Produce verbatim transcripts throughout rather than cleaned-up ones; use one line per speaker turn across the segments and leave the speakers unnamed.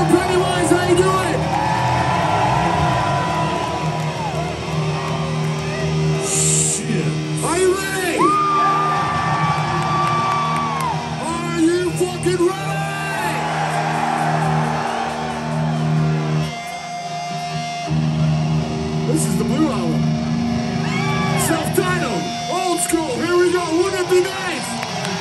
Pennywise, how you doing? Shit. Are you ready? Are you fucking ready? This is the Blue Album. Self-titled, old school. Here we go. Wouldn't it be nice?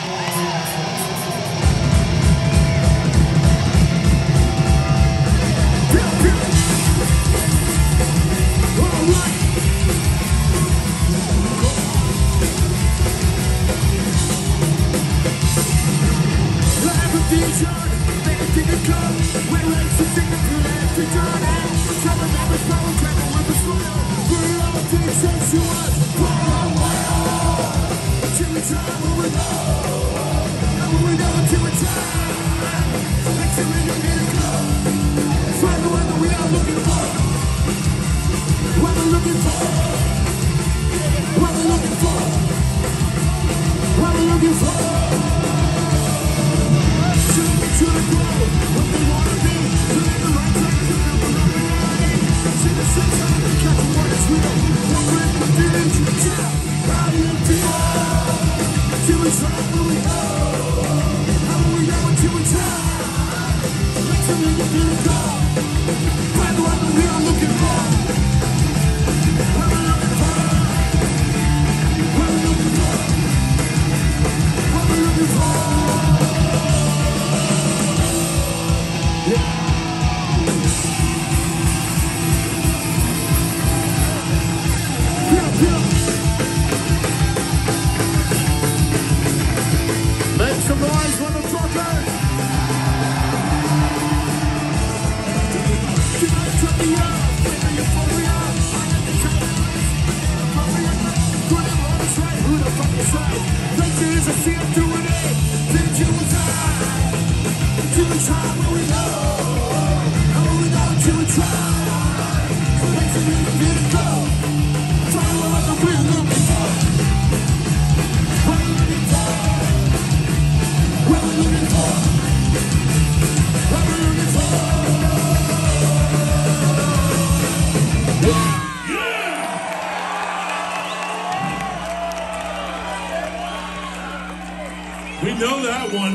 We know that one.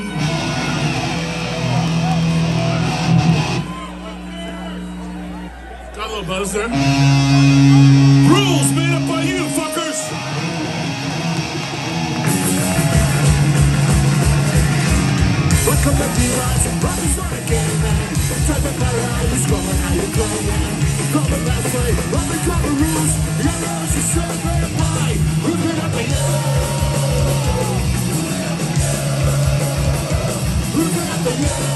Got a little buzz there. Rules made up by you, fuckers.
Welcome to the rise, but it's not a game, man. Tell me about how you score and how you play, man. Come the last way, run the cover rules. Your rules are so great, why? Who's been up in you? Who's been up in you?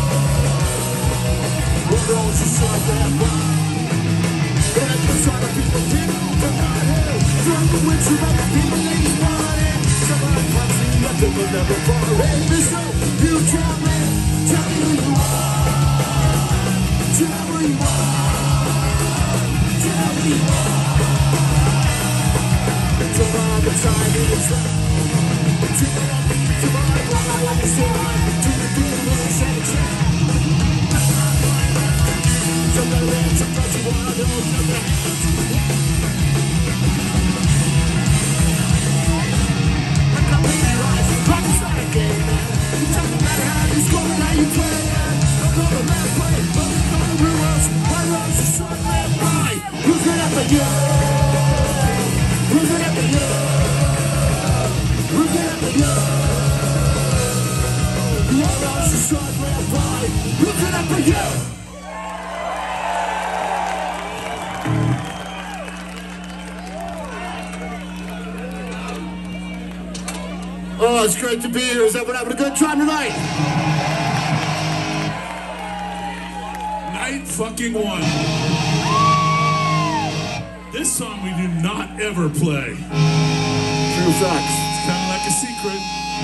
Your rules are so great, why? And I'm just trying to people people from my head. Drunk the witch, you got the people ladies wanting. Somebody punch me, nothing will never fall in this room. You tell me, tell me who you are. Tell me who you are. Tell me who you are. Till all the time is up. Till tomorrow I understand. Till the feelings and change. Somebody let you touch you while I don't know that. I can't believe life, but it's not a game, man. It doesn't matter how you score and how you play, man. I'm gonna let play, but it's gonna ruin us. My runs are short, man, by. Who's it up at you? Who's it up at you? Who's it up at you? Your runs are short, man, by. Who's it up at you? Oh, it's great to be here. Is everyone having a good time tonight?
Night fucking one. This song we do not ever play.
True facts.
It's kind of like a secret.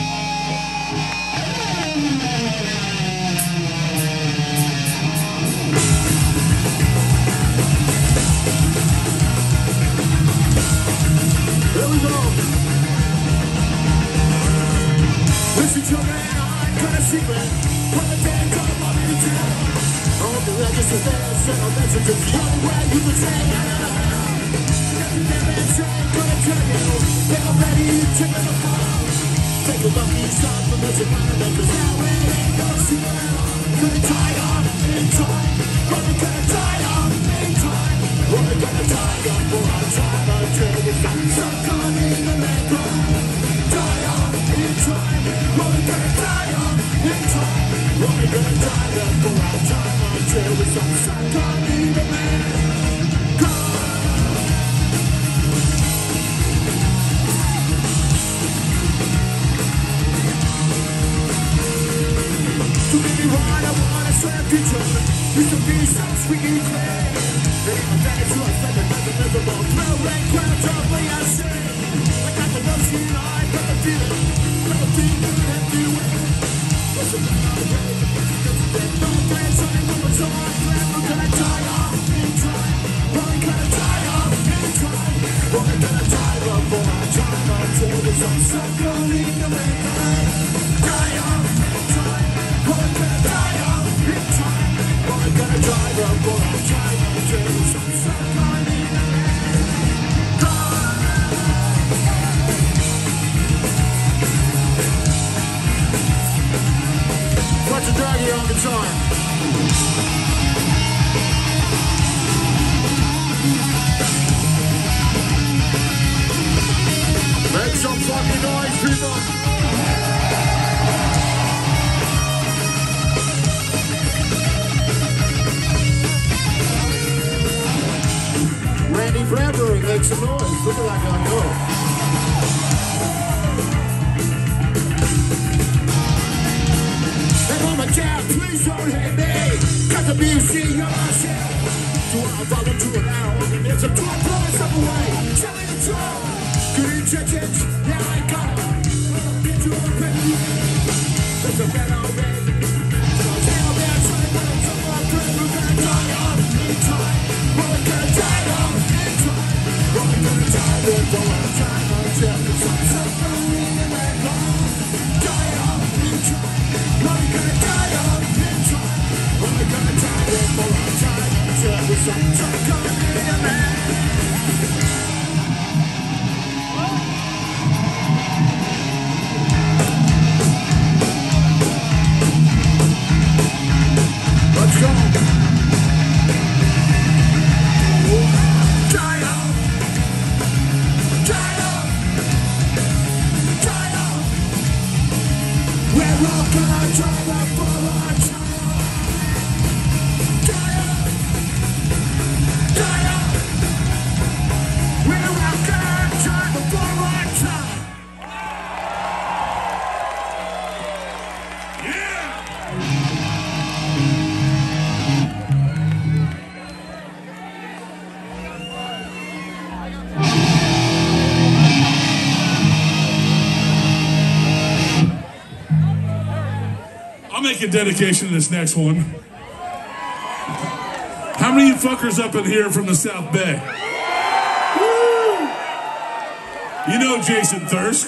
Here we go. Listen to me, I got a secret. When the day comes, I'm in the the legends of theirs, send a message of the only way you can say it. Everything they say, gonna tell you, they're already taking the fall. Take a lucky shot from the survivor, cause now it ain't gonna see it. Gonna die off in time, gonna gonna die off in time. We're gonna die off for our time until we find some kind of the land. Die off in time, we're gonna die off in time. We're gonna die off for our time until we find some kind of the land. To make me right, I wanna serve you joy. Used to be so sweet and clear. But even then it's like another miserable thrill and clouds of way I say. I got the love seen eye, got the feeling, got the feeling everywhere. What's the matter with the way? No place on it, no so I'm glad we're gonna die off in time. We're gonna die off in time. We're gonna die off for our time until there's some circle in the land. Die off in time. We're gonna die off in time. We're gonna die off for our time until there's some circle in the land. What's the doggy on guitar? Make some fucking noise, people! Randy Bradbury, make some noise. Look at that guy go. Hey, mama, dad, please don't hate me. Got the music on my shit. Do I volunteer an hour? It's a two hours of away. Tell me the truth. Good intentions, yeah, I got it. Get you a penny. There's a red already. So tell me I'm trying to put some more good. We're gonna die off in time. We're gonna die off in time. We're gonna die off for our time until the sun's up. Die off in time. We're gonna die off in time. We're gonna die off for our time until the sun's up. Let's go. Die off. Die off. Die off. We're all gonna die off for our time. Die off. Die off. We're all gonna die off for our time.
I'll make a dedication to this next one. How many of you fuckers up in here from the South Bay? Woo! You know Jason Thirsk.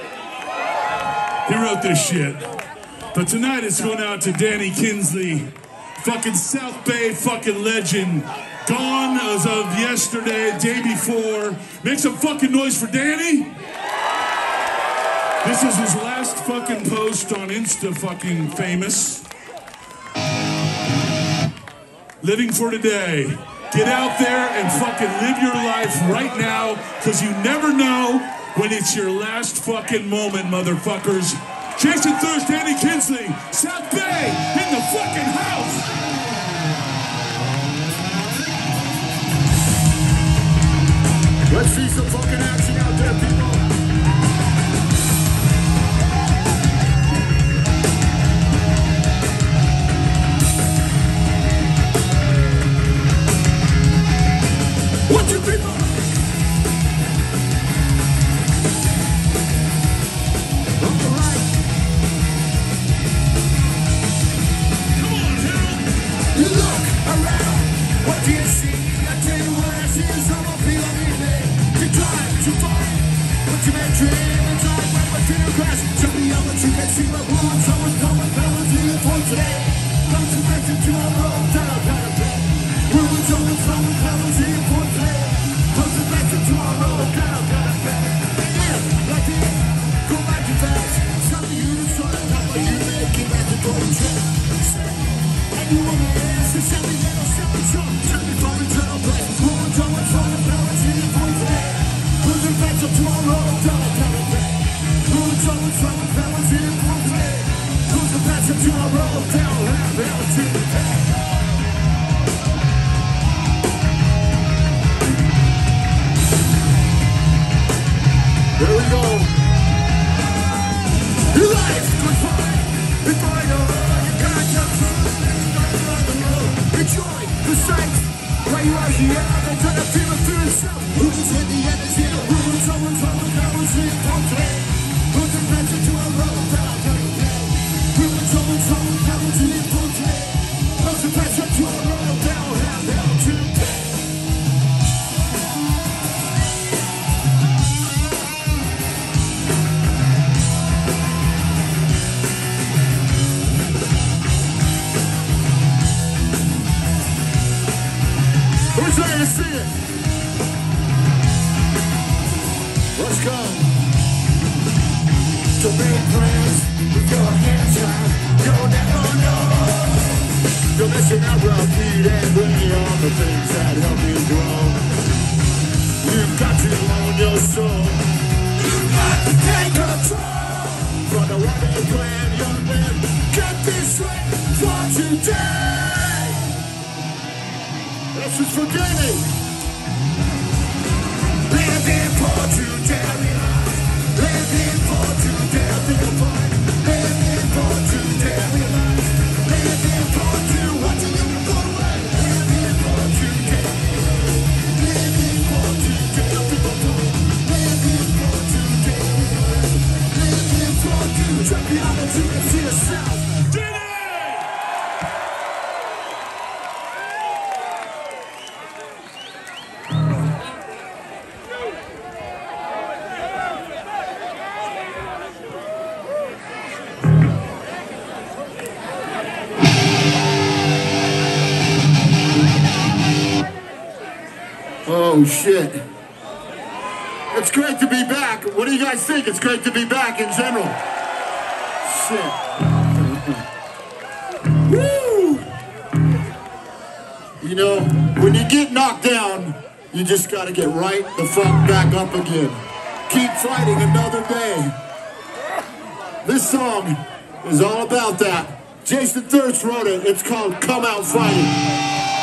He wrote this shit. But tonight it's going out to Danny Kinsley, fucking South Bay fucking legend. Gone as of yesterday, day before. Make some fucking noise for Danny. This is his last fucking post on Insta fucking famous. Living for today. Get out there and fucking live your life right now, because you never know when it's your last fucking moment, motherfuckers. Jason Thirsk, Danny Kinsley, South Bay, in the fucking house.
Let's see some fucking action out there, people. What you people? Alright.
Come on, Harold.
You look around. What do you see? I tell you what I see is how I feel. I mean, they decline to find. Life goes by before you know you got to prove enjoy the sights while you are here. They try to feel it through itself. Who's with the end is here? Who's someone's home? Who's in portrait? Who's the pressure to a road down? Who's someone's home? Who's in portrait? Who's the pressure to a road down? Have hell to pay. Who's ready to see it? Let's go. To make friends with your hands up, you'll never know. You're missing out rough feet and bringing on the things that help you grow. You've got to own your soul. You've got to take control. For the one-day plan, young men, get this right for today. This is for Danny. Living for today. Living for today. Living for Living for today. Living for today. Watching you go away. Living for today. Living for today. Living for today. Living for today. Drop it out until you see yourself. Oh shit. It's great to be back. What do you guys think? It's great to be back in general. Shit. Woo! You know, when you get knocked down, you just gotta get right the fuck back up again. Keep fighting another day. This song is all about that. Jason Thirst wrote it. It's called Come Out Fighting.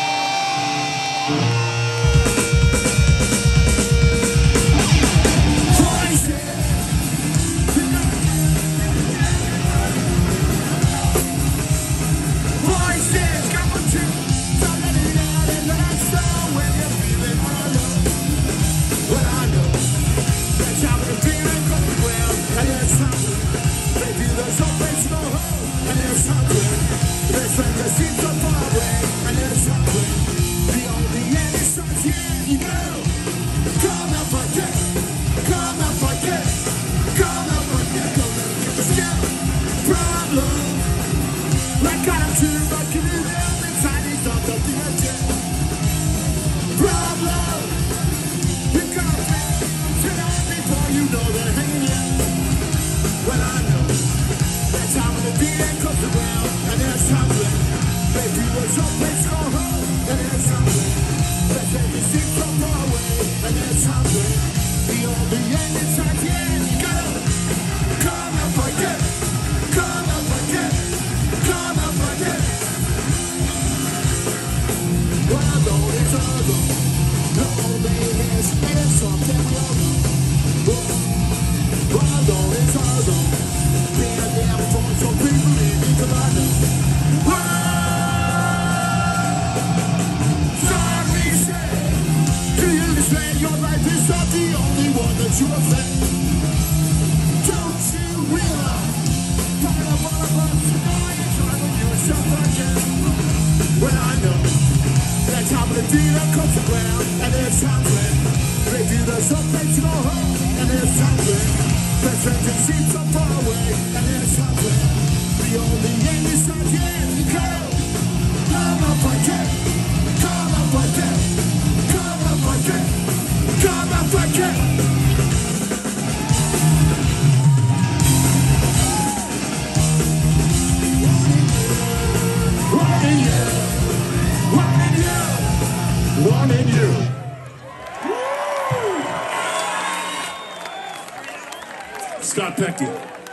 Scott Pecky.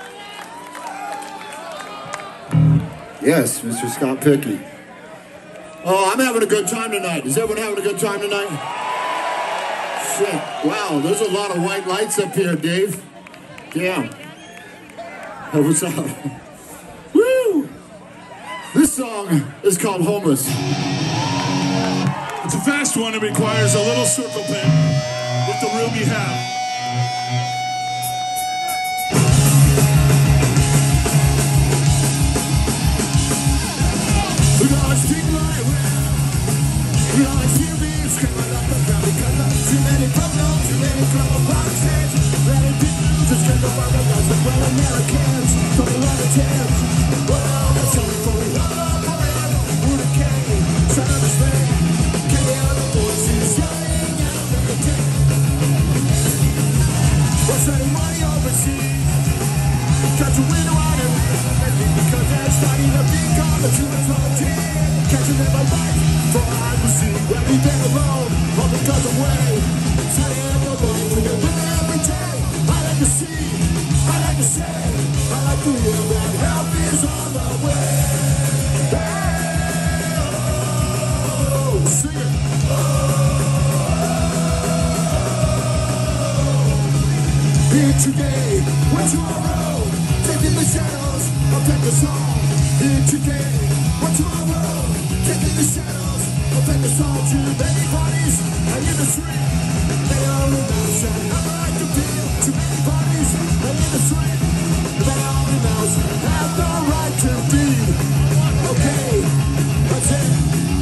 Yes, Mister Scott Pecky. Oh, I'm having a good time tonight. Is everyone having a good time tonight? Shit. Wow, there's a lot of white lights up here, Dave. Yeah. Hey, what's up? Woo! This song is called Homeless.
It's a fast one. It requires a little circle pin with the room you have.
We always keep right around. We always hear me screaming up the crowd because of too many problems, too many trouble boxes. Many people just can't go by the laws of well Americans. Don't a lot of tales. Well, that's only for we all up forever. Who the king? Try to understand. Can't hear the voices yelling out of the day. What's sending money overseas? Got to win around and win because they're starting to become a too much volunteer. Catching them by life for I will see where we get alone. All because of way. Turning up the light we live every day. I like to see, I like to say, I like to hear that help is on the way. Oh, sing it. Here today, when tomorrow, taking the shadows, I'll take the song. Here today, when tomorrow, taking the shadows, I'll take the song. Too many parties, and in the street, they all announce that I like to feel. Too many parties, and in the street, they all announce have the right to be. Okay, that's it.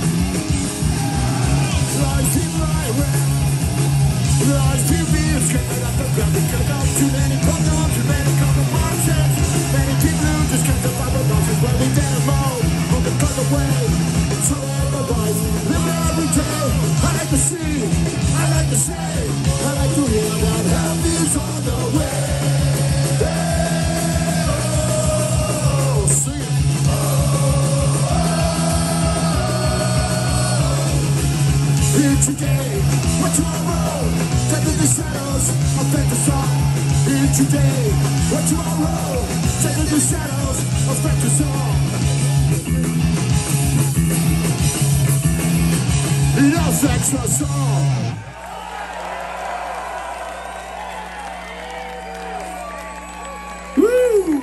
Lies people I wear. Lies people is getting up the ground because of too many problems, too many compromises. Many people who just can't survive the losses where we get alone. On the other way, so otherwise, live every day. I like to see, I like to say, I like to hear that help is on the way. Oh, sing it. Here today, what tomorrow, taking the shadows, I'll take the song. Here today, what tomorrow, taking the shadows, I'll take the song. It affects us all. Woo!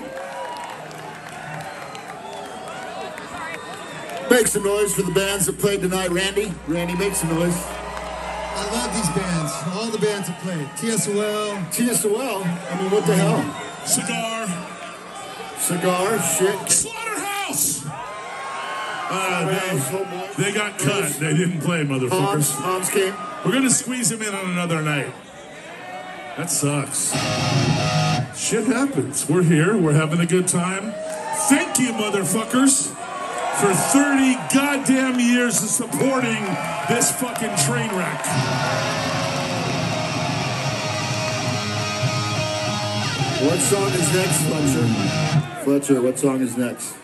Make some noise for the bands that played tonight. Randy, Randy, make some noise.
I love these bands. All the bands have played. T S O L.
T S O L? I mean, what the hell?
Cigar.
Cigar, shit.
Slaughterhouse. Uh, they, they got cut. They didn't play,
Hans,
motherfuckers.
Hans came.
We're gonna squeeze them in on another night. That sucks. Shit happens. We're here. We're having a good time. Thank you, motherfuckers, for thirty goddamn years of supporting this fucking train wreck.
What song is next, Fletcher? Fletcher, what song is next?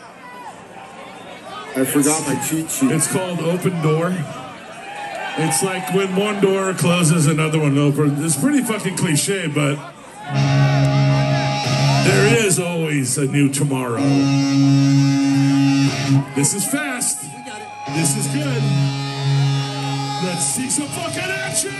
I forgot my cheat sheet.
It's called Open Door. It's like when one door closes, another one opens. It's pretty fucking cliche, but there is always a new tomorrow. This is fast. This is good. Let's see some fucking action!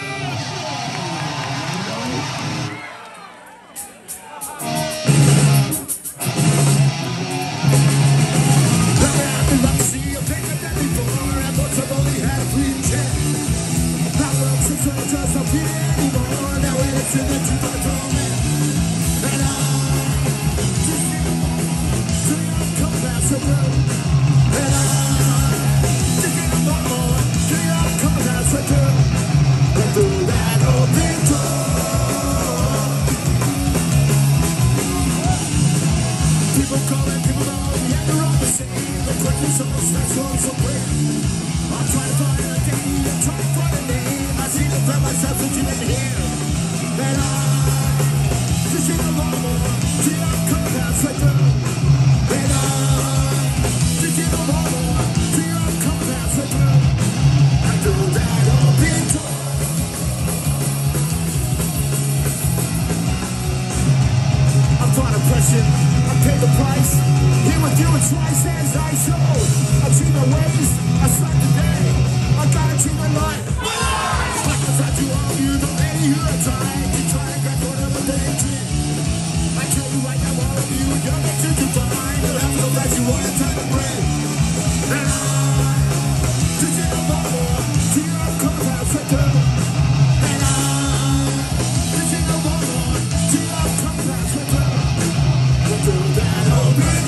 I tell you right now, of you, you're meant to define the level that you want to try to bring. And I, to get a bottle, to your clubhouse record. And I, to get a bottle, to your clubhouse record. Through that open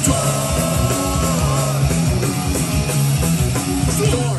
door. Door.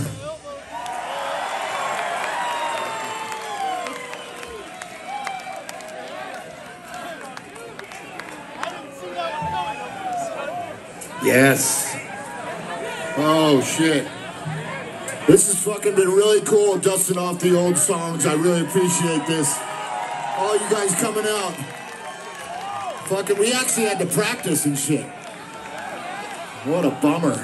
Yes. Oh, shit. This has fucking been really cool, dusting off the old songs. I really appreciate this. All you guys coming out. Fucking, we actually had to practice and shit. What a bummer.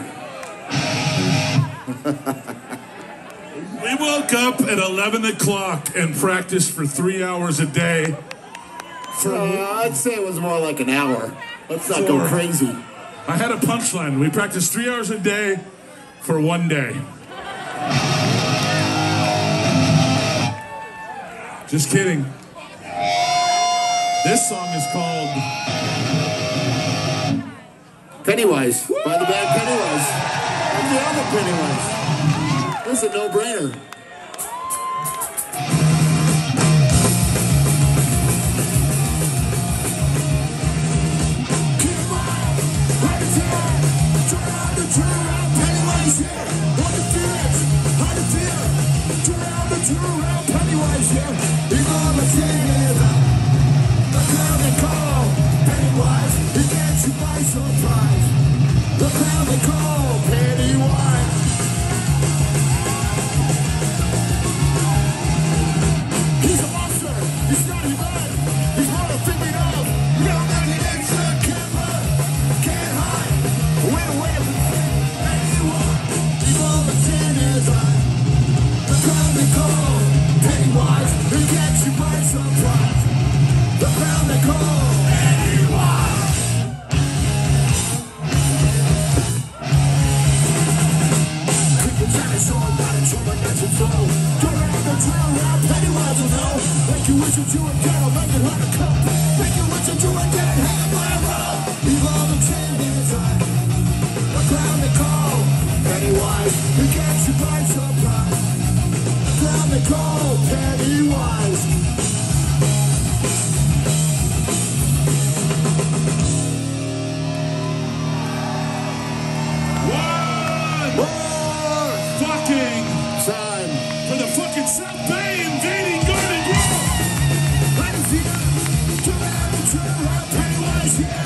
We woke up at eleven o'clock and practiced for three hours a day. For
Uh, I'd say it was more like an hour. Let's not go
Four.
crazy.
I had a punchline. We practiced three hours a day for one day. Just kidding. This song is called
Pennywise, by the band Pennywise. Like the other Pennywise. This is a no-brainer.
The clown they call Pennywise. He's a monster. He's not human. He's more than figured out. No extra camera can't hide. Wait away from anyone. Evil the sin is on. The clown they call Pennywise. He gets you by surprise. The clown they call Pennywise. Make you wish you do again, I'll make it hard to come. Make you wish you do again, have my roll. Leave all the changes on. The clown they call Pennywise. He gets you by surprise. The clown they call Pennywise.
one
More
fucking
Time.
for the fucking South Bay invading Garden Grove.
I'm here to have a true Pennywise here.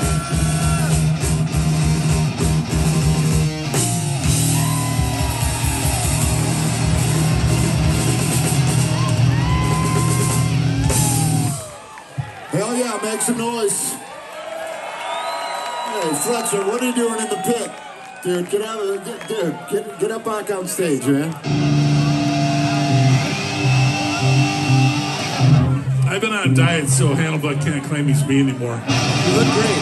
Hell yeah, make some noise. Hey, Fletcher, what are you doing in the pit? Dude, get out of the, get, dude, get, get up back on stage, man.
I've been on a diet, so Hannibal can't claim he's me anymore.
You look great.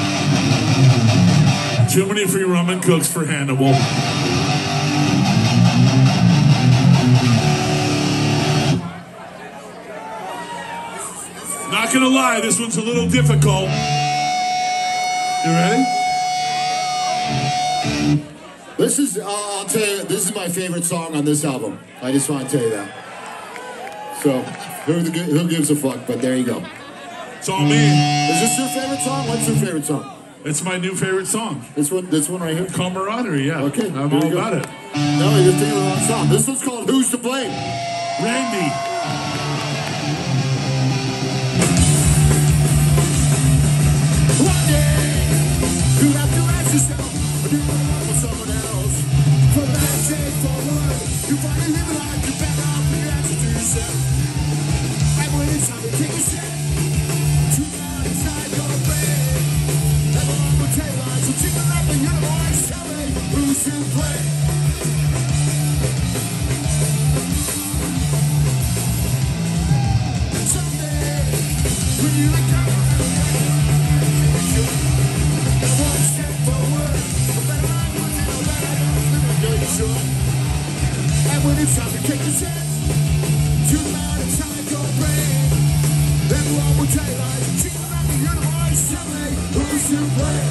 Too many free rum and cooks for Hannibal. Not gonna lie, this one's a little difficult. You ready?
This is, uh, I'll tell you, this is my favorite song on this album. I just want to tell you that. So, who, the, who gives a fuck, but there you go.
It's all me.
Is this your favorite song? What's your favorite song?
It's my new favorite song.
This one, this one right here?
Camaraderie, yeah.
Okay,
I'm
here
all
we go.
about it.
No, you're thinking of the wrong song. This one's called Who's to Blame?
Randy.
One day, you have to ask yourself, or do you want to work with someone else? From that day forward, you finally live a life you back up and you answer to yourself. And when it's time to take a step, too far inside your brain. Everyone will tell lies, so chicken up and you're always telling who's to blame. Someday, when you look up, one step forward, a better life was in a better life, I know you're sure. And when it's time to take a chance, too loud
Who's to blame?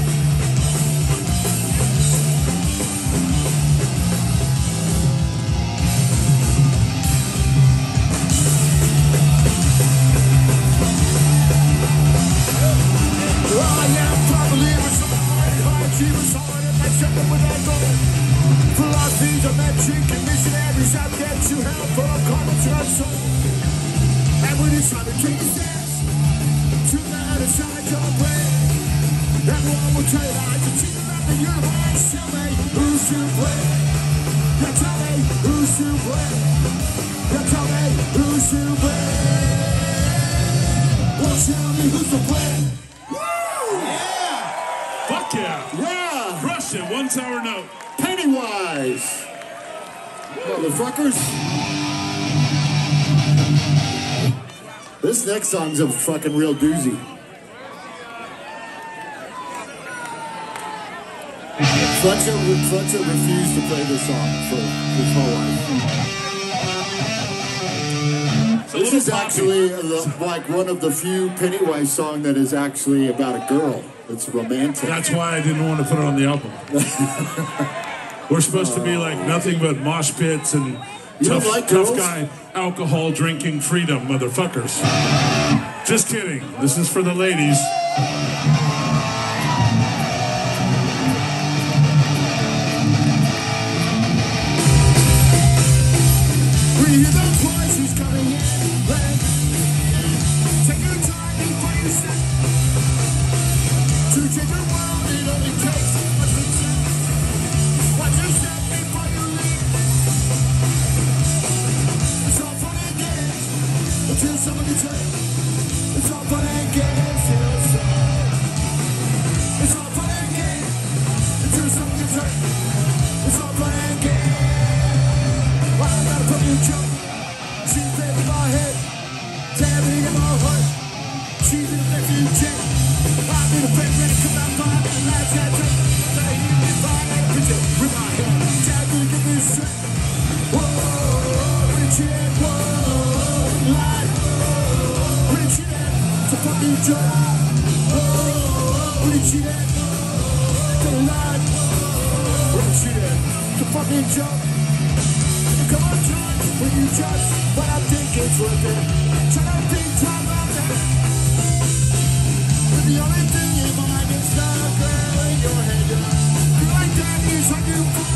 Philosophies of magic and missionaries out there to help for a common soul. And when it's time to take a stance to the other side of your brain, everyone will tell you that to teach about the universe. Tell me who's to blame. Yeah, tell me who's to blame. Yeah, tell me who's to blame. Well, tell me who's to blame. Woo! Yeah!
Fuck yeah!
Yeah!
Crush it, one sour note.
Pennywise! Motherfuckers! This next song's a fucking real doozy. Fletcher, Fletcher refused to play this song for his whole life. This is actually the, like one of the few Pennywise songs that is actually about a girl. It's romantic.
That's why I didn't want to put it on the album. We're supposed to be like nothing but mosh pits and tough,
like
tough
girls?
guy, alcohol drinking freedom, motherfuckers. Just kidding. This is for the ladies.
We hear the voices coming in. Take your time before you step. To change the world, it only takes one step. Watch your step before you leave. It's all fun and games until someone gets hurt. It's all fun and games till someone. It's all fun and games until someone gets hurt. It's all fun and games. Why I gotta put me in trouble? She's in my head, stabbing in my heart. She's in the refugee. I'm in a bed ready to come out fine. And last night, I'm saying you can find a picture with my head. Tell me to give me strength. Whoa, Richard, whoa, life. Richard, it's a fucking joke. Whoa, Richard, the life. Richard, it's a fucking joke. Come on, John, when you judge what I think it's worth it. Try to think time out there. But the only thing in mind is the girl in your head. You like that is what you want.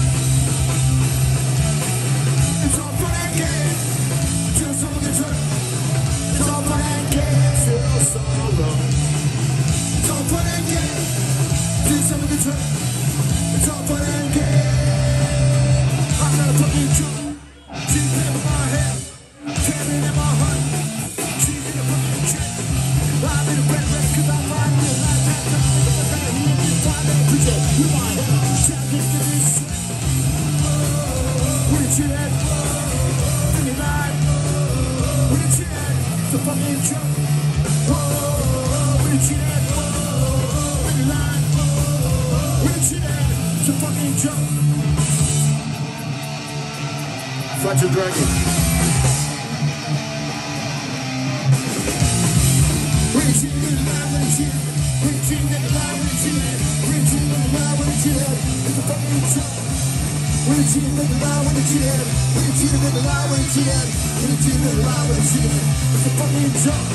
It's all fun and games until someone gets hurt. It's all fun and games till sorrow. It's all fun and games until someone gets hurt. It's all fun and games. I'm gonna put me in trouble. She's in my head, tearing in my heart. She's in a fucking check. I'm in a bed rest cause I'm fine with life. That's the thing about that. He ain't just fine and pretend. With my head, shout this to this shit. With your head, in your life. With your head, it's a fucking joke. With your head, in your life. With your head, it's a fucking joke. Fletcher Dragon. Reaching in the line when it's here. Reaching in the line when it's here. Reaching in the line when it's here. It's a fucking joke. Reaching in the line when it's here. Reaching in the line when it's here. Reaching in the line when it's here. It's a fucking joke.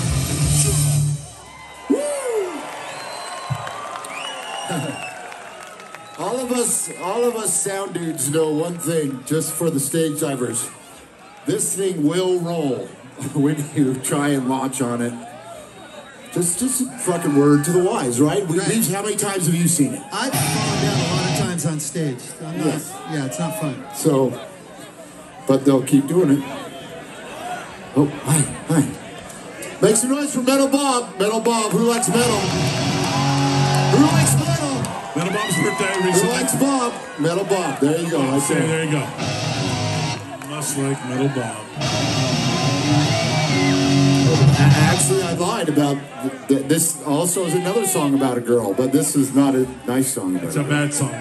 Woo! All of us, all of us sound dudes know one thing, just for the stage divers. This thing will roll when you try and launch on it. Just, just a fucking word to the wise, right? We,
Right.
How many times have you seen it?
I've fallen down a lot of times on stage. I'm not,
Yes.
Yeah, it's not fun.
So, but they'll keep doing it. Oh, hi, hi. Make some noise for Metal Bob. Metal Bob, who likes metal? Who likes metal?
Metal Bob's birthday
Who
recently.
likes Bob? Metal Bob. There you go. Right
Okay,
there.
there you go. Must like Metal Bob.
Actually, I lied about th th this. Also, is another song about a girl, but this is not a nice song about
It's
a
a
girl.
bad song.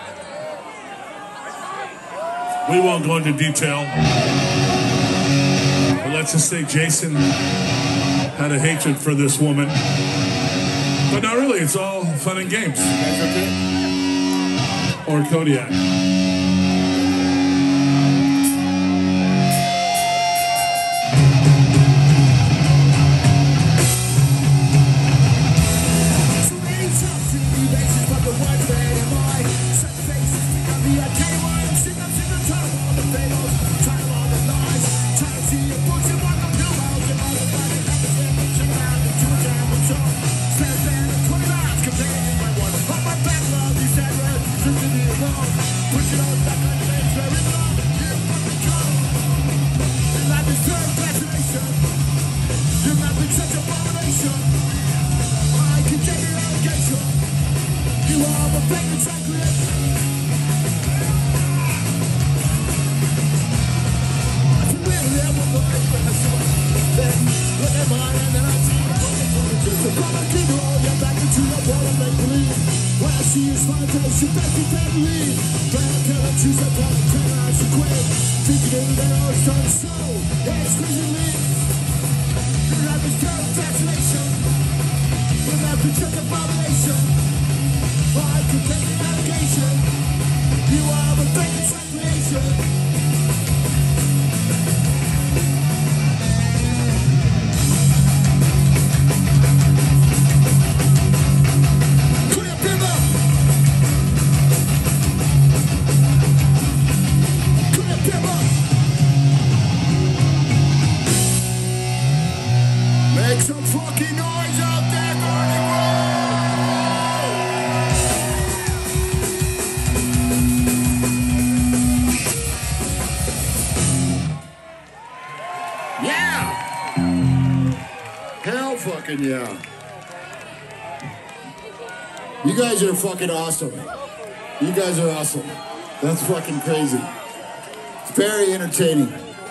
We won't go into detail. But let's just say Jason had a hatred for this woman. But not really, it's all fun and games. Or Kodiak.
Yeah. You guys are fucking awesome. You guys are awesome. That's fucking crazy. It's very entertaining.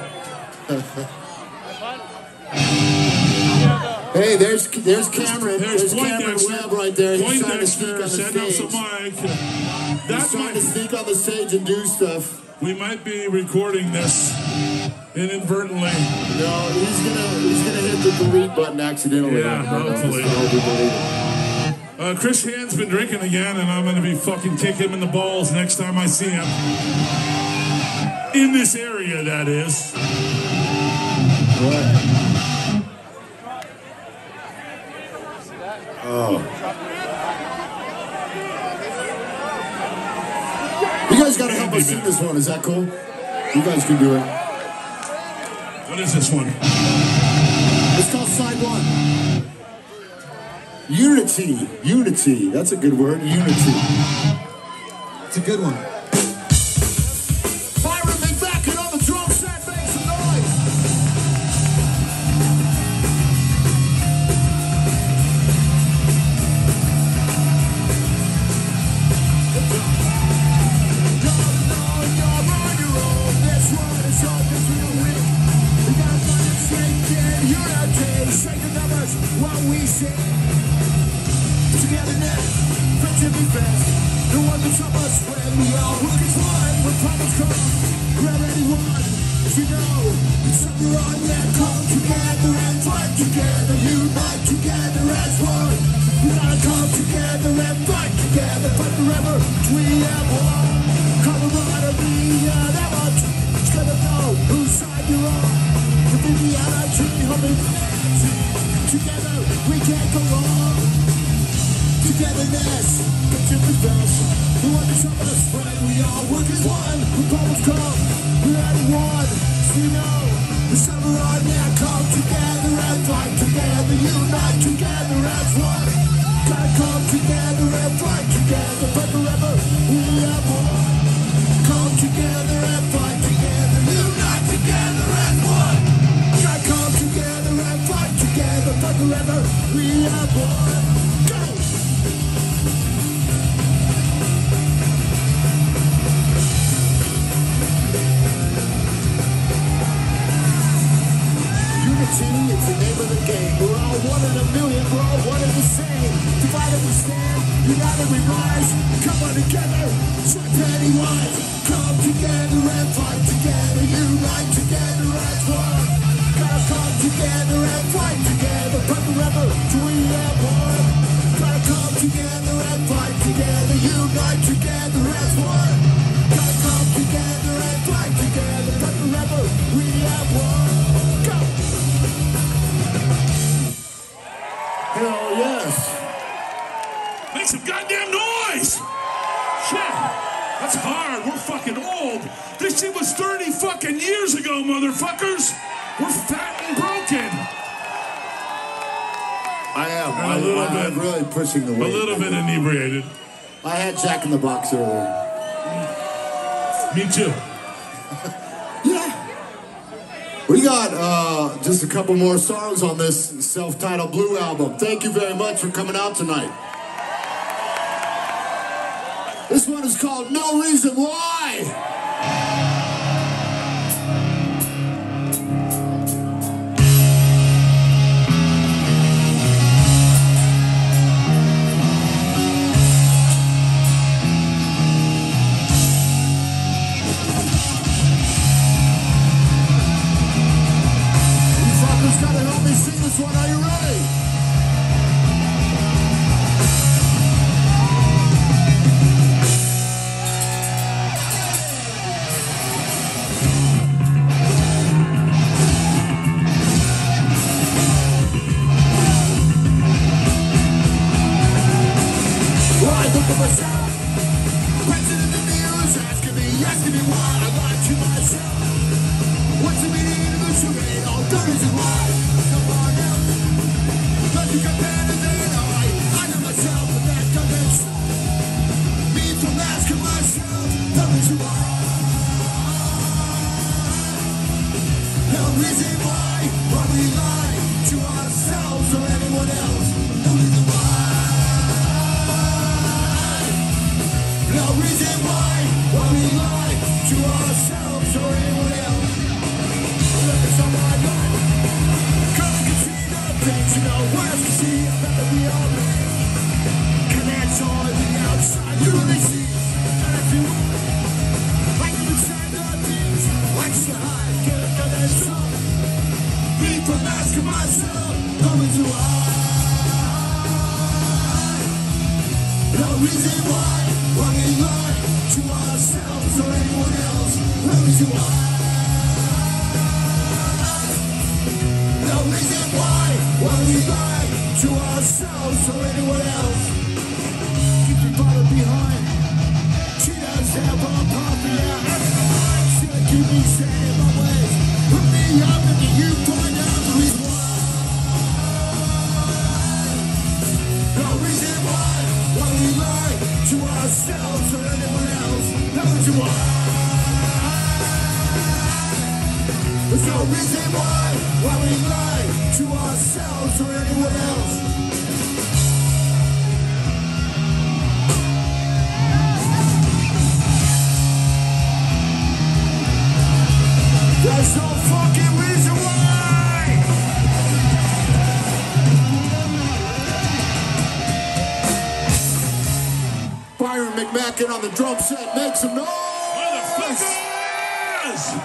Hey, there's there's Cameron. There's, there's Cameron Webb right there. He's trying to speak on the stage. He's trying to speak on the stage and do stuff.
We might be recording this inadvertently.
No, he's gonna he's gonna hit the delete button accidentally.
Yeah, hopefully. Uh, Chris Hand's been drinking again, and I'm gonna be fucking kicking him in the balls next time I see him. In this area, that is.
What? Oh. You guys gotta help us sing this one. Is that cool? You guys can do it.
What is this one?
It's called Side One. Unity. Unity. That's a good word. Unity.
It's a good one.
Fire me back and on the drum set, make some noise. What we say togetherness, friendship is best. No one can stop us when we all work as one. When problems come, grab anyone. You know, something wrong, yeah. Come together and fight together. Unite together as one. We gotta come together and fight together. But forever we have one. Camaraderie, yeah, that much. Just gotta know whose side you're on. Within the reality, humming. Together we can't go wrong. Togetherness, friendship is best. No one can stop us when we all work as one. When problems come, we're at one. So you know, the summer on, yeah, come together and fight together. Unite together as one. Gotta come together and fight together. But forever we are one. Come together and fight together. Unite together as one. Gotta come together and fight together. But forever we are one. Go! Unity is the name of the game. We're all one in a million, we're all one and the same. Divided we stand, united we rise. Come on together, strike Pennywise. Come together and fight together. Unite together as one. Gotta come together and fight together. But forever we have one.
Gotta come together and fight together, unite together as one. Gotta come together and fight together, but remember, we have one. Go!
Hell yes.
Make some goddamn noise! Shit! That's hard. We're fucking old. This shit was thirty fucking years ago, motherfuckers. We're fat and broken.
I am.
And a
I,
little
I,
bit-
I'm really pushing the
A
weight.
little bit inebriated.
I had Jack in the Box earlier.
Me too.
Yeah. We got uh, just a couple more songs on this self-titled Blue album. Thank you very much for coming out tonight. This one is called No Reason Why. You fuckers gotta help me sing this one. Are you ready? Well, I look at myself, president of the news, asking me, asking me why I lied to myself. What's the meaning of the charade? All the reason why someone else does you compare to than I. I know myself, but that doesn't stop me from asking myself the reason why. The reason why, why we lie to ourselves or anyone else. The reason why. No reason why, why we lie to ourselves or anyone else. Look at someone like come and see the things you know. What else to see that we are made? Connect on the outside, you really see. And if you want, I can pretend the things like to hide. Get another song. Me from asking myself, no reason why. No reason why. Why we lie to ourselves or anyone else? No reason why. No reason why. Why we lie to ourselves or anyone else? Keep your bottle behind. Cheetahs have our coffee out. Should keep me set in my ways. Put me up and then you find out the reason why. No reason why. Why we lie to ourselves or anyone else. No reason why. There's no reason why. Why we lie to ourselves or anyone else. There's no fucking reason why. Byron McMacken on the drum set. Make some noise.
Motherfuckers!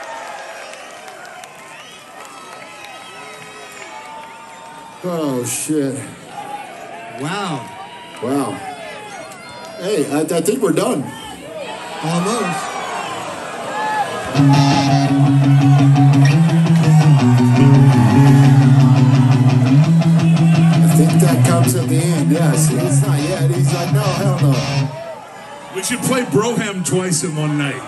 Oh, shit.
Wow.
Wow. Hey, I, I think we're done.
Almost.
I think that comes at the end. Yes, it's not yet. He's like, no, hell no.
We should play Broham twice in one night.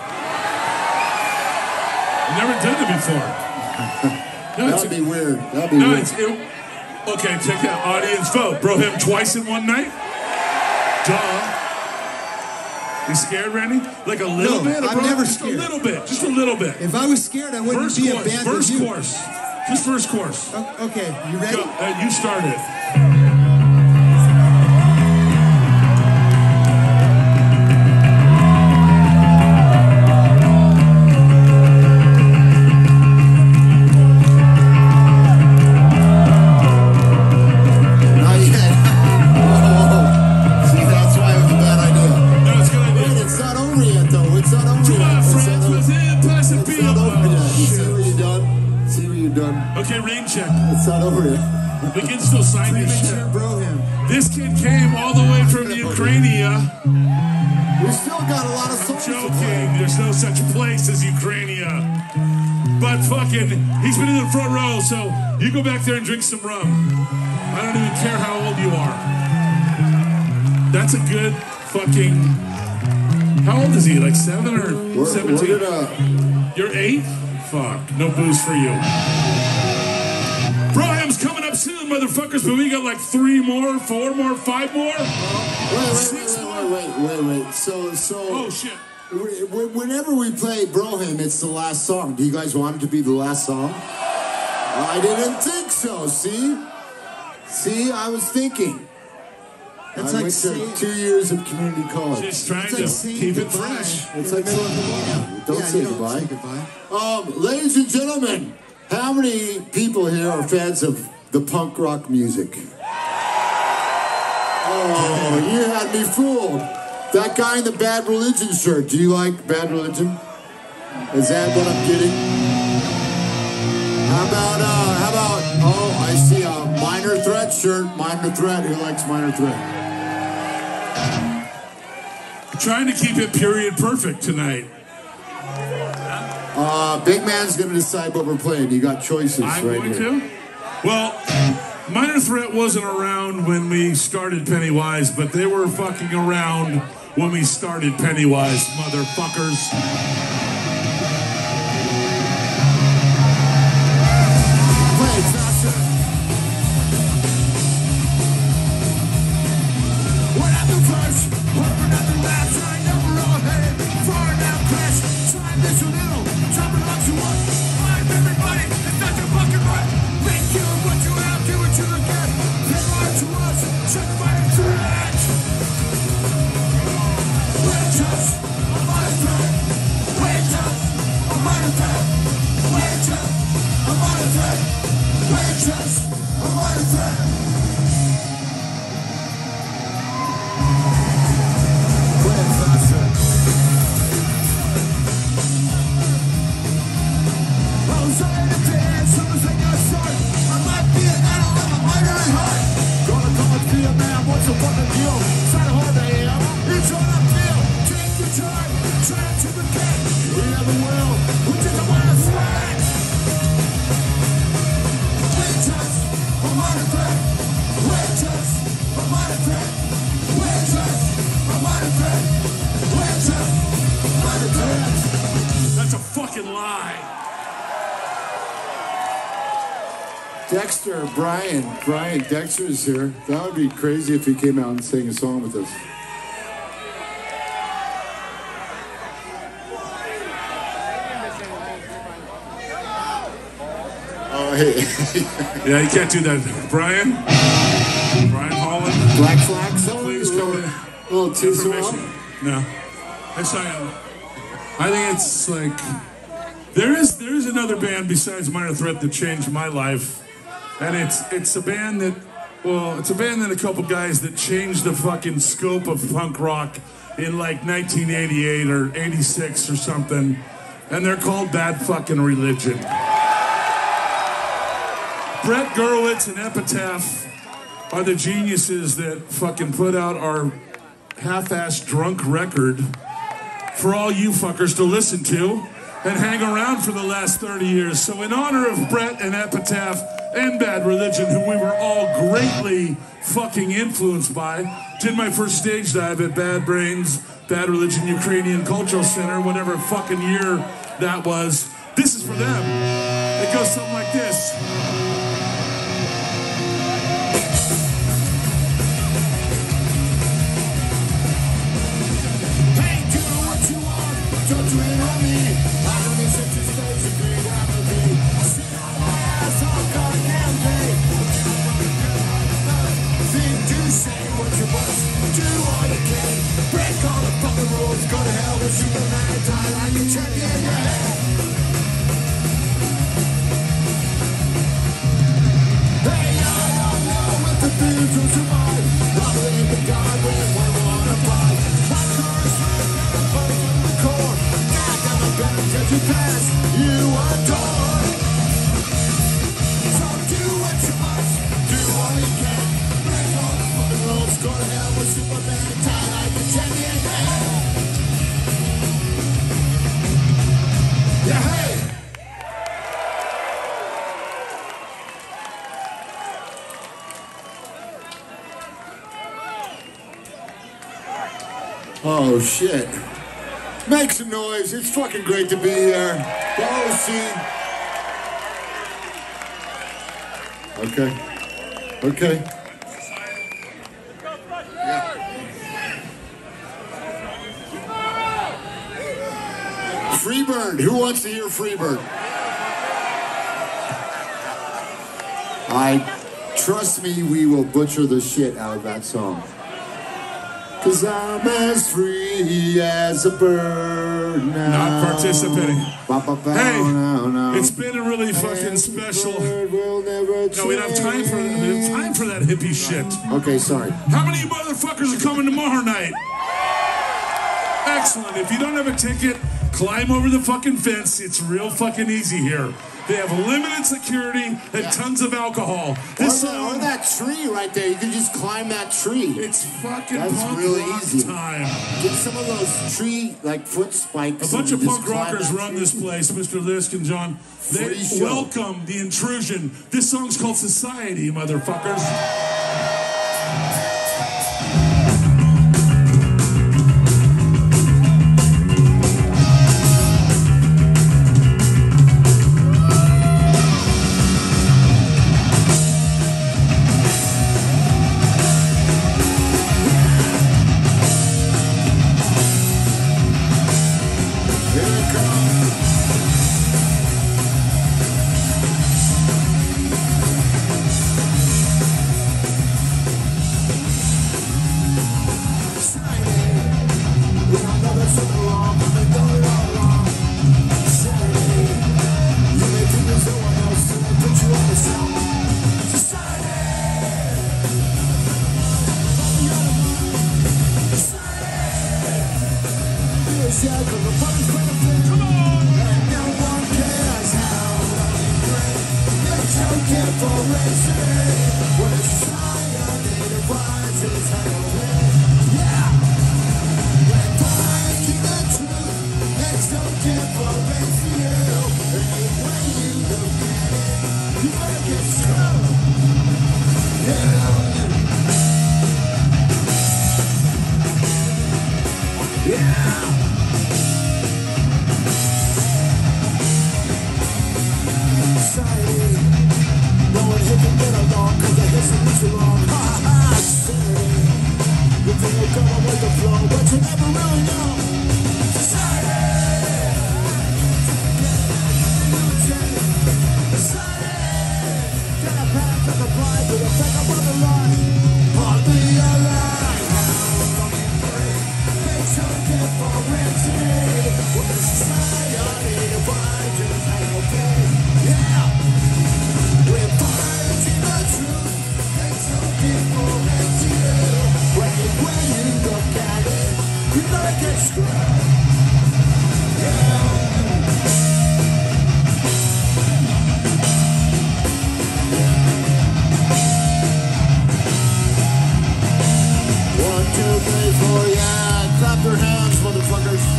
I've never done it before. No,
That'd be weird. That'd be
no,
weird.
it's, it, okay, check that. Audience vote. Broham twice in one night? Duh. You scared, Randy? Like a little
No,
bit?
I'm
bro?
never
Just
scared.
a little bit. Just a little bit.
If I was scared, I wouldn't
First
be a
course.
band
First
with you.
course. Just first course.
O- okay, you ready?
Go. Uh, you start it.
Not yet. Oh, see, that's why it was a bad idea.
No, it's a good idea.
Wait, it's not over yet, though. It's not over
To
yet.
my
It's
friends
not over-
within Pleasant
It's
Field.
not over yet. You see
Oh,
what you done? See what you done?
shit. Okay, rain check.
It's not over yet.
We can still sign this shit.
Premature Broham.
This kid came all the way from Ukraine.
We still got a lot of songs to play.
Joking. There's no such place as Ukraine. But fucking, he's been in the front row, so you go back there and drink some rum. I don't even care how old you are. That's a good fucking. How old is he? Like seven or
We're,
seventeen?
we're gonna,
You're eight? Fuck. No booze for you. Broham's coming up soon, motherfuckers, but we got like three more, four more, five more.
wait, wait, wait, wait, wait, wait, wait. So, so.
Oh, shit.
Whenever we play Broham, it's the last song. Do you guys want it to be the last song? I didn't think so. See? See, I was thinking.
That's
I
like
went to
saying-
two years of community college.
Just trying
It's like
to
saying
keep it
goodbye
fresh.
It's
in
like
the middle of the
saying
meeting.
Don't
Yeah,
say
you
goodbye.
Say goodbye.
Um, ladies and gentlemen, how many people here are fans of the punk rock music? Oh, you had me fooled. That guy in the Bad Religion shirt, do you like Bad Religion? Is that what I'm getting? How about, uh, how about, oh, I see a Minor Threat shirt. Minor Threat, who likes Minor Threat?
Trying to keep it period perfect tonight.
Uh, Big Man's gonna decide what we're playing. You got choices
I'm
right
going
here.
to. Well, Minor Threat wasn't around when we started Pennywise, but they were fucking around when we started Pennywise, motherfuckers.
Play it faster.
What happened first? Hoping at the last, I never all headed far down crash. Time is a little, dropping up to one. I'm everybody, it's not your fucking right. Make you what you have, do what you get. They lie to us, check my threat. We're just a minor threat. We're just a minor threat. We're just a minor threat. We're just a minor threat. Play it faster. I was trying to dance, someone's like a start. I might be an adult, I'm a minor at heart. Gonna come and be a man, what's the fucking deal? It's not hard to hear, it's all I feel. Take your time, try to forget. We never will, we just don't wanna sweat. We're just a minor threat. We're just a minor threat. We're just a minor threat. We're just a minor threat.
That's a fucking lie.
Dexter, Brian, Brian, Dexter's here. That would be crazy if he came out and sang a song with us. Oh, hey.
Yeah, you can't do that. Brian? Brian Holland?
Black Flag song?
Please
a little,
come in.
a little too
Information?
soon.
No. It's not. I think it's like there is there is another band besides Minor Threat that changed my life, and it's it's a band that well it's a band that a couple guys that changed the fucking scope of punk rock in like nineteen eighty-eight or eighty-six or something, and they're called Bad Fucking Religion. Brett Gurewitz and Epitaph are the geniuses that fucking put out our half-assed drunk record for all you fuckers to listen to and hang around for the last thirty years. So in honor of Brett and Epitaph and Bad Religion, who we were all greatly fucking influenced by, did my first stage dive at Bad Brains, Bad Religion Ukrainian Cultural Center, whatever fucking year that was. This is for them. It goes something like this.
Hey, do what you want, don't do it on me. I don't accept your space, agree with me. Sit on my ass all goddamn day. Think, do, say what you must, do all you can. Break all the fucking rules, go to hell with Superman, die like a champion, yeah.
Oh shit. Make some noise. It's fucking great to be here. The O C. Okay. Okay. Freebird. Who wants to hear Freebird? I trust me, we will butcher the shit out of that song. Cause I'm as free as a bird now.
Not participating.
Ba, ba, ba,
Hey,
no, no.
it's been a really fucking special.
Will never
No, we don't have time for we don't have time for that hippie shit.
Okay, sorry.
How many motherfuckers are coming tomorrow night? Excellent. If you don't have a ticket, climb over the fucking fence. It's real fucking easy here. They have limited security and
Yeah.
tons of alcohol.
Or,
This
the,
song,
or that tree right there. You can just climb that tree.
it's fucking
That's
punk
really
rock
easy.
time.
Get some of those tree, like, foot spikes.
A bunch
and
of
just
punk
climb
rockers
that
run
tree.
this place, Mister Lisk and John. They
Free show.
welcome the intrusion. This song's called Society, motherfuckers.
One, two, three, four, yeah. Clap your hands, motherfuckers.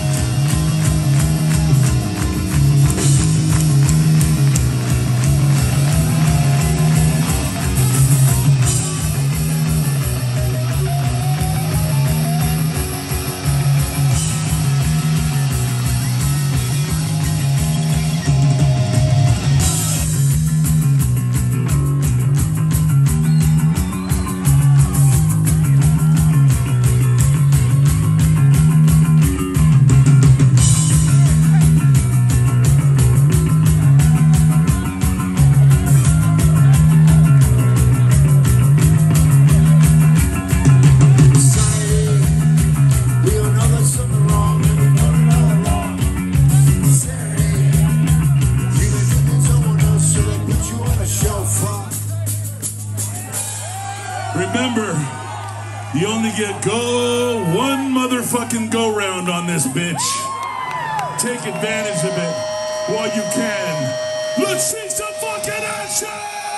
Remember, you only get go one motherfucking go round on this bitch. Take advantage of it while you can. Let's see some fucking action!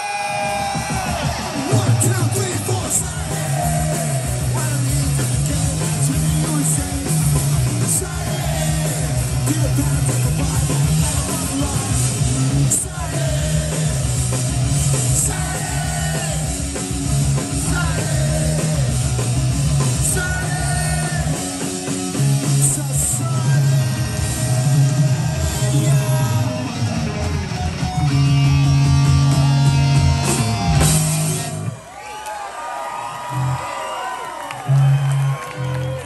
One, two, three, four,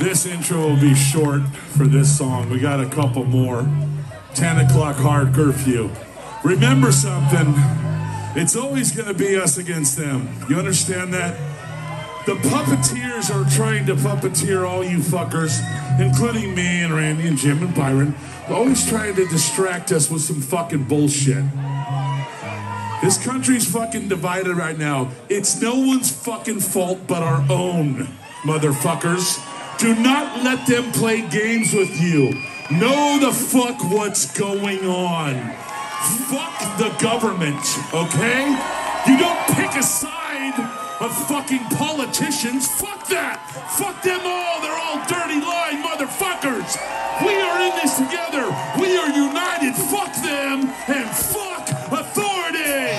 This intro will be short for this song. We got a couple more. ten o'clock hard curfew. Remember something. It's always going to be us against them. You understand that? The puppeteers are trying to puppeteer all you fuckers, including me and Randy and Jim and Byron, always trying to distract us with some fucking bullshit. This country's fucking divided right now. It's no one's fucking fault but our own, motherfuckers. Do not let them play games with you. Know the fuck what's going on. Fuck the government, okay? You don't pick a side of fucking politicians. Fuck that. Fuck them all. They're all dirty lying motherfuckers. We are in this together. We are united. Fuck them and fuck authority.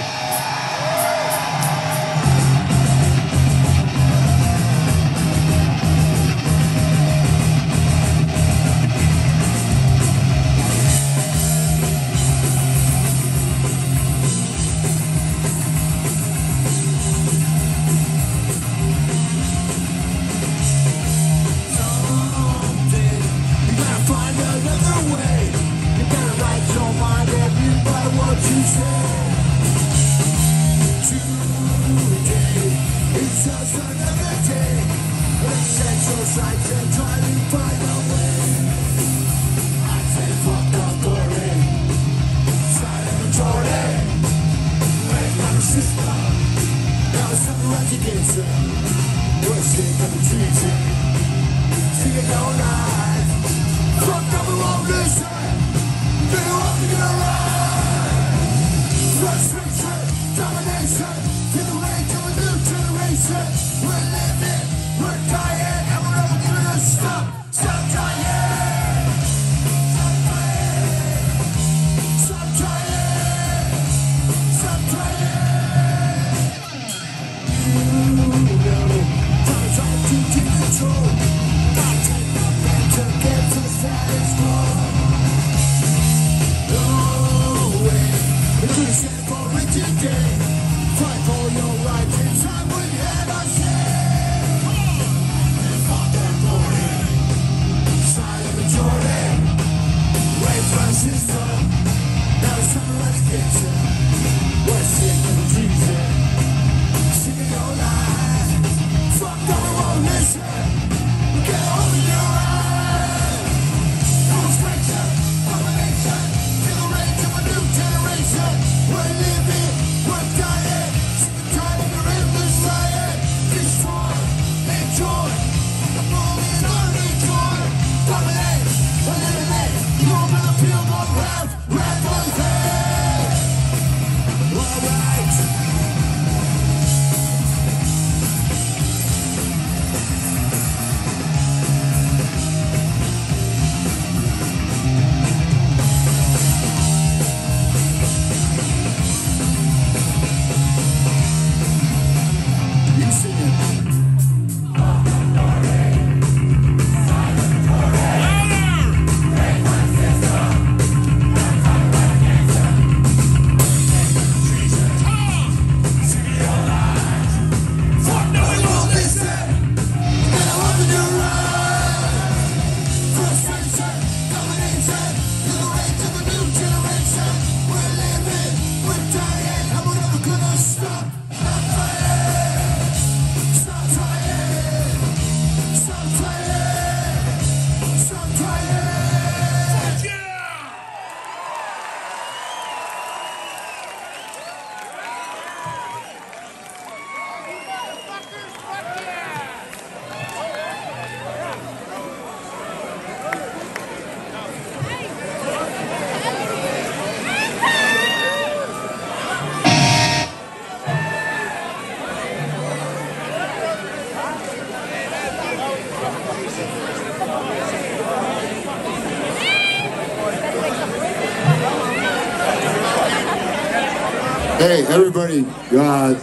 Hey, everybody, uh,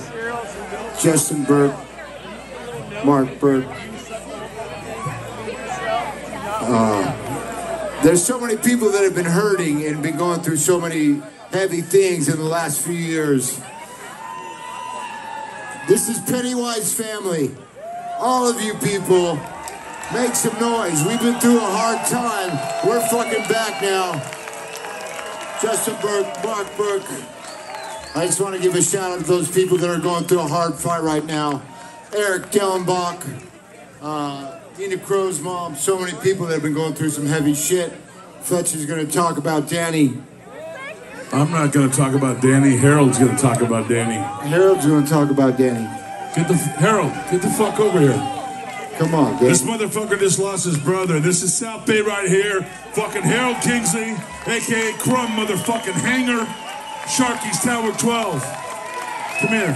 Justin Burke, Mark Burke. Uh, there's so many people that have been hurting and been going through so many heavy things in the last few years. This is Pennywise family. All of you people, Make some noise. We've been through a hard time. We're fucking back now. Justin Burke, Mark Burke. I just want to give a shout out to those people that are going through a hard fight right now. Eric Dellenbach, uh, Dina Crow's mom, so many people that have been going through some heavy shit. Fletch is going to talk about Danny.
I'm not going to talk about Danny. Harold's going to talk about Danny.
Harold's going to talk about Danny.
Get the Harold, get the fuck over here.
Come on, Danny.
This motherfucker just lost his brother. This is South Bay right here. Fucking Harold Kingsley, a k a. Crumb motherfucking Hanger. Sharky's Tower twelve. Come here.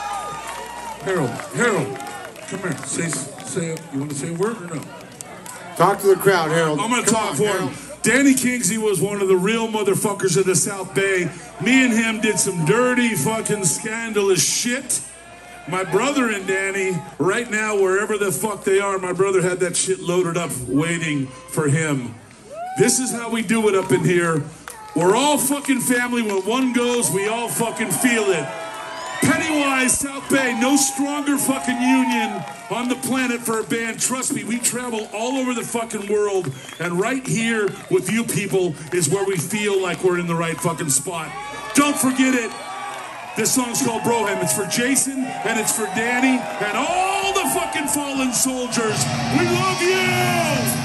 Harold, Harold, come here. Say, say, you want to say a word or no?
Talk to the crowd, Harold.
I'm going to
Come
talk
on,
for
Harold.
him. Danny Kingsley was one of the real motherfuckers of the South Bay. Me and him did some dirty, fucking scandalous shit. My brother and Danny, right now, wherever the fuck they are, my brother had that shit loaded up waiting for him. This is how we do it up in here. We're all fucking family. When one goes, we all fucking feel it. Pennywise, South Bay, no stronger fucking union on the planet for a band. Trust me, we travel all over the fucking world, and right here with you people is where we feel like we're in the right fucking spot. Don't forget it. This song's called Broham. It's for Jason, and it's for Danny, and all the fucking fallen soldiers. We love you!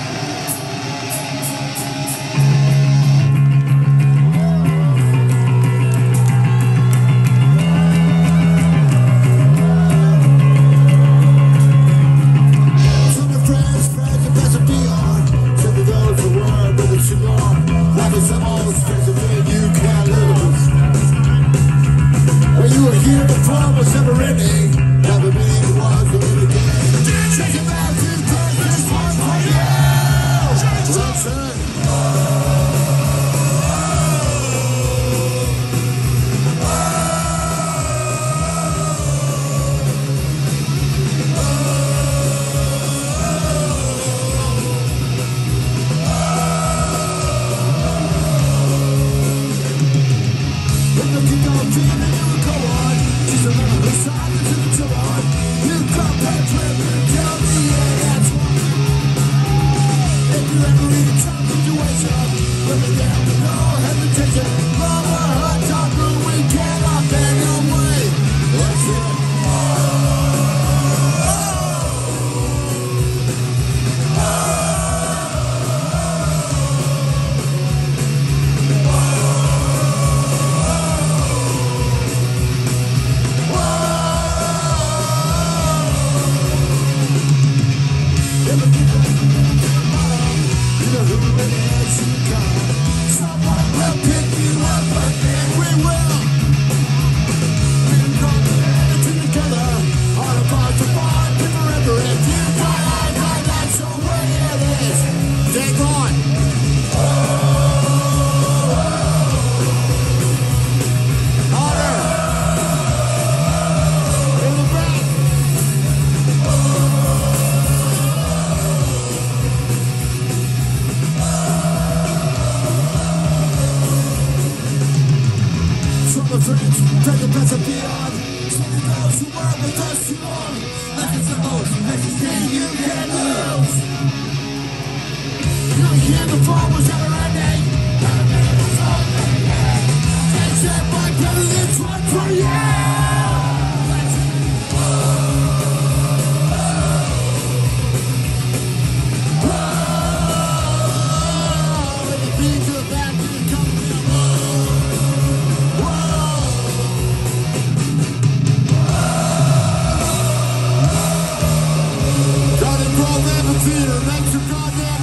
Theater, make some goddamn